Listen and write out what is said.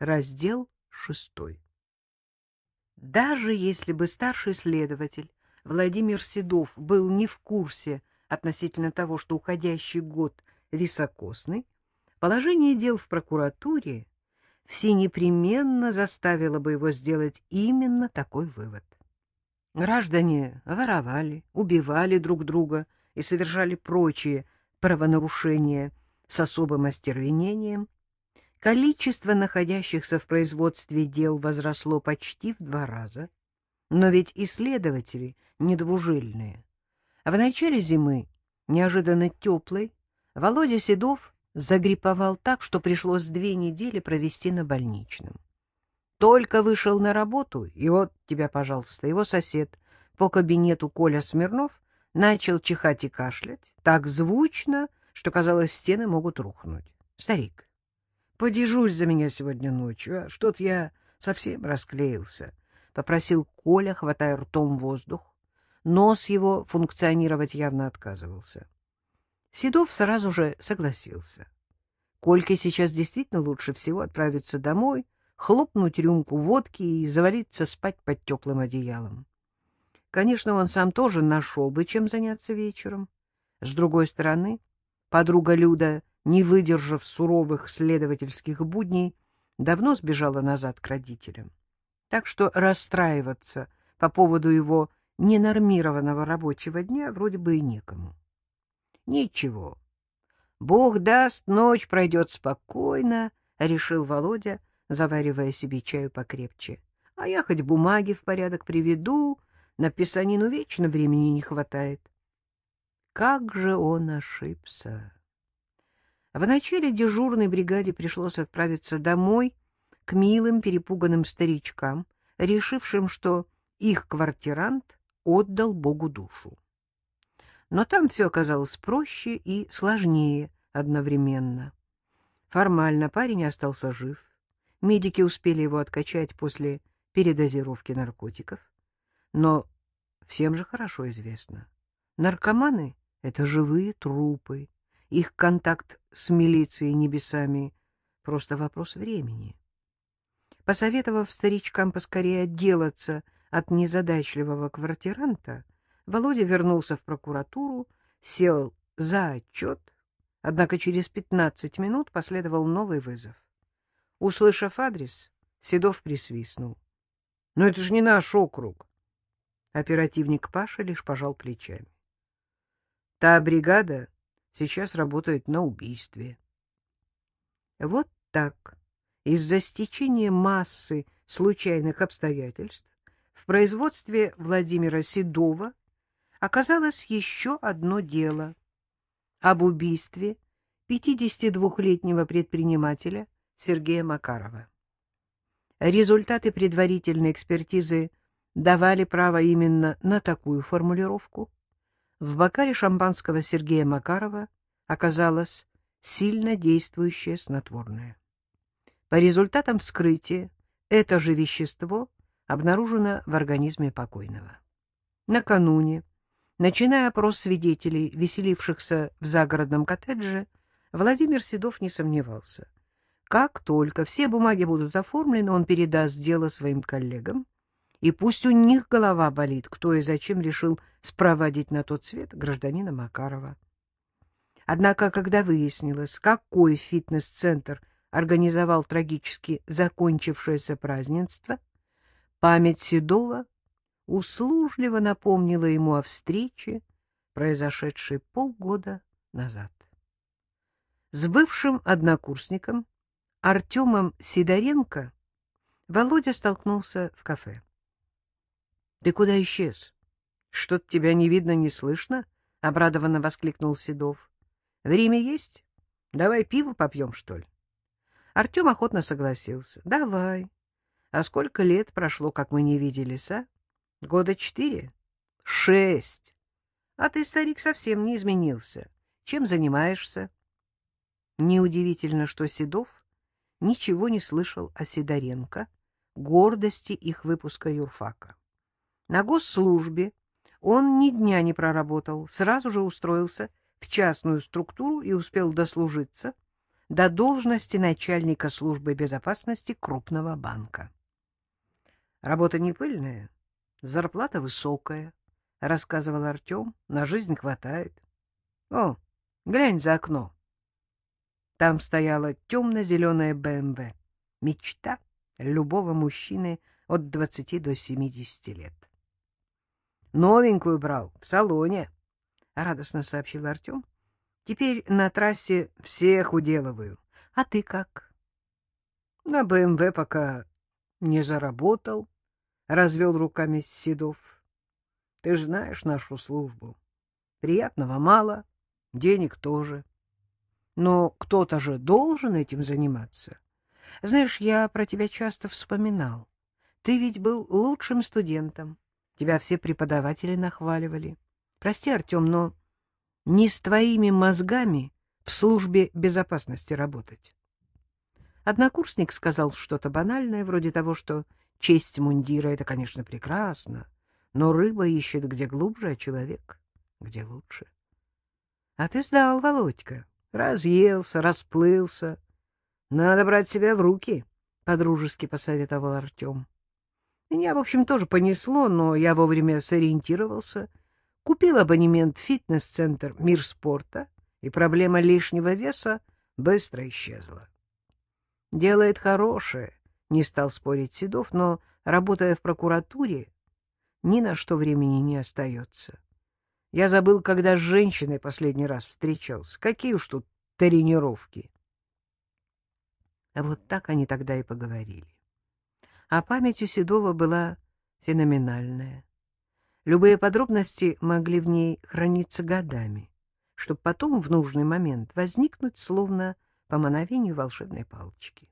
Раздел 6. Даже если бы старший следователь Владимир Седов был не в курсе относительно того, что уходящий год високосный, положение дел в прокуратуре всенепременно заставило бы его сделать именно такой вывод. Граждане воровали, убивали друг друга и совершали прочие правонарушения с особым остервенением. Количество находящихся в производстве дел возросло почти в 2 раза. Но ведь исследователи недвужильные. А в начале зимы, неожиданно теплой, Володя Седов загрипповал так, что пришлось 2 недели провести на больничном. Только вышел на работу, и вот тебя, пожалуйста, его сосед по кабинету Коля Смирнов начал чихать и кашлять так звучно, что, казалось, стены могут рухнуть. Старик, подежурь за меня сегодня ночью, а что-то я совсем расклеился, — попросил Коля, хватая ртом воздух. Нос его функционировать явно отказывался. Седов сразу же согласился. Кольке сейчас действительно лучше всего отправиться домой, хлопнуть рюмку водки и завалиться спать под теплым одеялом. Конечно, он сам тоже нашел бы, чем заняться вечером. С другой стороны, подруга Люда, не выдержав суровых следовательских будней, давно сбежала назад к родителям. Так что расстраиваться по поводу его ненормированного рабочего дня вроде бы и некому. Ничего, Бог даст, ночь пройдет спокойно, — решил Володя, заваривая себе чаю покрепче. А я хоть бумаги в порядок приведу, на писанину вечно времени не хватает. Как же он ошибся! В начале дежурной бригаде пришлось отправиться домой к милым перепуганным старичкам, решившим, что их квартирант отдал Богу душу. Но там все оказалось проще и сложнее одновременно. Формально парень остался жив. Медики успели его откачать после передозировки наркотиков. Но всем же хорошо известно. Наркоманы — это живые трупы. Их контакт с милицией и небесами — просто вопрос времени. Посоветовав старичкам поскорее отделаться от незадачливого квартиранта, Володя вернулся в прокуратуру, сел за отчет, однако через 15 минут последовал новый вызов. Услышав адрес, Седов присвистнул. — Но это же не наш округ. Оперативник Паша лишь пожал плечами. — Та бригада сейчас работает на убийстве. Вот так, из-за стечения массы случайных обстоятельств, в производстве Владимира Седова оказалось еще одно дело об убийстве 52-летнего предпринимателя Сергея Макарова. Результаты предварительной экспертизы давали право именно на такую формулировку. В бокале шампанского Сергея Макарова оказалось сильно действующее снотворное. По результатам вскрытия это же вещество обнаружено в организме покойного. Накануне, начиная опрос свидетелей, веселившихся в загородном коттедже, Владимир Седов не сомневался. Как только все бумаги будут оформлены, он передаст дело своим коллегам, и пусть у них голова болит, кто и зачем решил спровадить на тот свет гражданина Макарова. Однако, когда выяснилось, какой фитнес-центр организовал трагически закончившееся празднество, память Седова услужливо напомнила ему о встрече, произошедшей полгода назад. С бывшим однокурсником Артемом Сидоренко Володя столкнулся в кафе. — Ты куда исчез? Что-то тебя не видно, не слышно? — обрадованно воскликнул Седов. — Время есть? Давай пиво попьем, что ли? Артем охотно согласился. — Давай. А сколько лет прошло, как мы не виделись, а? Года 4? 6. А ты, старик, совсем не изменился. Чем занимаешься? Неудивительно, что Седов ничего не слышал о Сидоренко, гордости их выпуска юрфака. На госслужбе он ни дня не проработал, сразу же устроился в частную структуру и успел дослужиться до должности начальника службы безопасности крупного банка. Работа не пыльная, зарплата высокая, — рассказывал Артем, — на жизнь хватает. О, глянь за окно. Там стояла темно-зеленая БМВ. Мечта любого мужчины от 20 до 70 лет. Новенькую брал в салоне, — радостно сообщил Артем. Теперь на трассе всех уделываю. А ты как? На БМВ пока не заработал, — развел руками Седов. Ты же знаешь нашу службу. Приятного мало, денег тоже. Но кто-то же должен этим заниматься. Знаешь, я про тебя часто вспоминал. Ты ведь был лучшим студентом. Тебя все преподаватели нахваливали. Прости, Артем, но не с твоими мозгами в службе безопасности работать. Однокурсник сказал что-то банальное, вроде того, что честь мундира — это, конечно, прекрасно, но рыба ищет где глубже, а человек где лучше. А ты сдал, Володька, разъелся, расплылся. Надо брать себя в руки, — подружески посоветовал Артем. Меня, в общем, тоже понесло, но я вовремя сориентировался, купил абонемент в фитнес-центр «Мир спорта», и проблема лишнего веса быстро исчезла. Делает хорошее, не стал спорить Седов, но, работая в прокуратуре, ни на что времени не остается. Я забыл, когда с женщиной последний раз встречался. Какие уж тут тренировки. А вот так они тогда и поговорили. А память у Седова была феноменальная. Любые подробности могли в ней храниться годами, чтобы потом в нужный момент возникнуть словно по мановению волшебной палочки.